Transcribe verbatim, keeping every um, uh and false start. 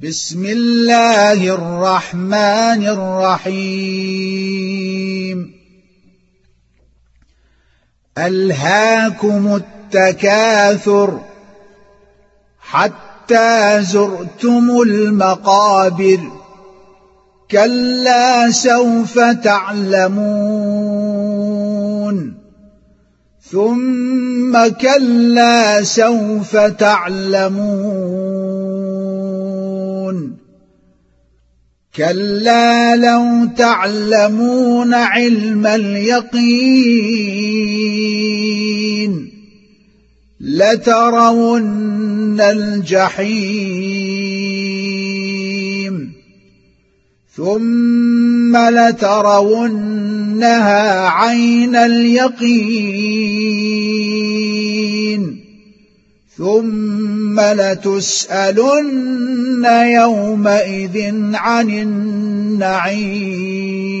بسم الله الرحمن الرحيم. ألهاكم التكاثر حتى زرتم المقابر، كلا سوف تعلمون ثم كلا سوف تعلمون، كلا لو تعلمون علم اليقين لترون الجحيم ثم لترونها عين اليقين ثم لتسألن يومئذ عن النعيم.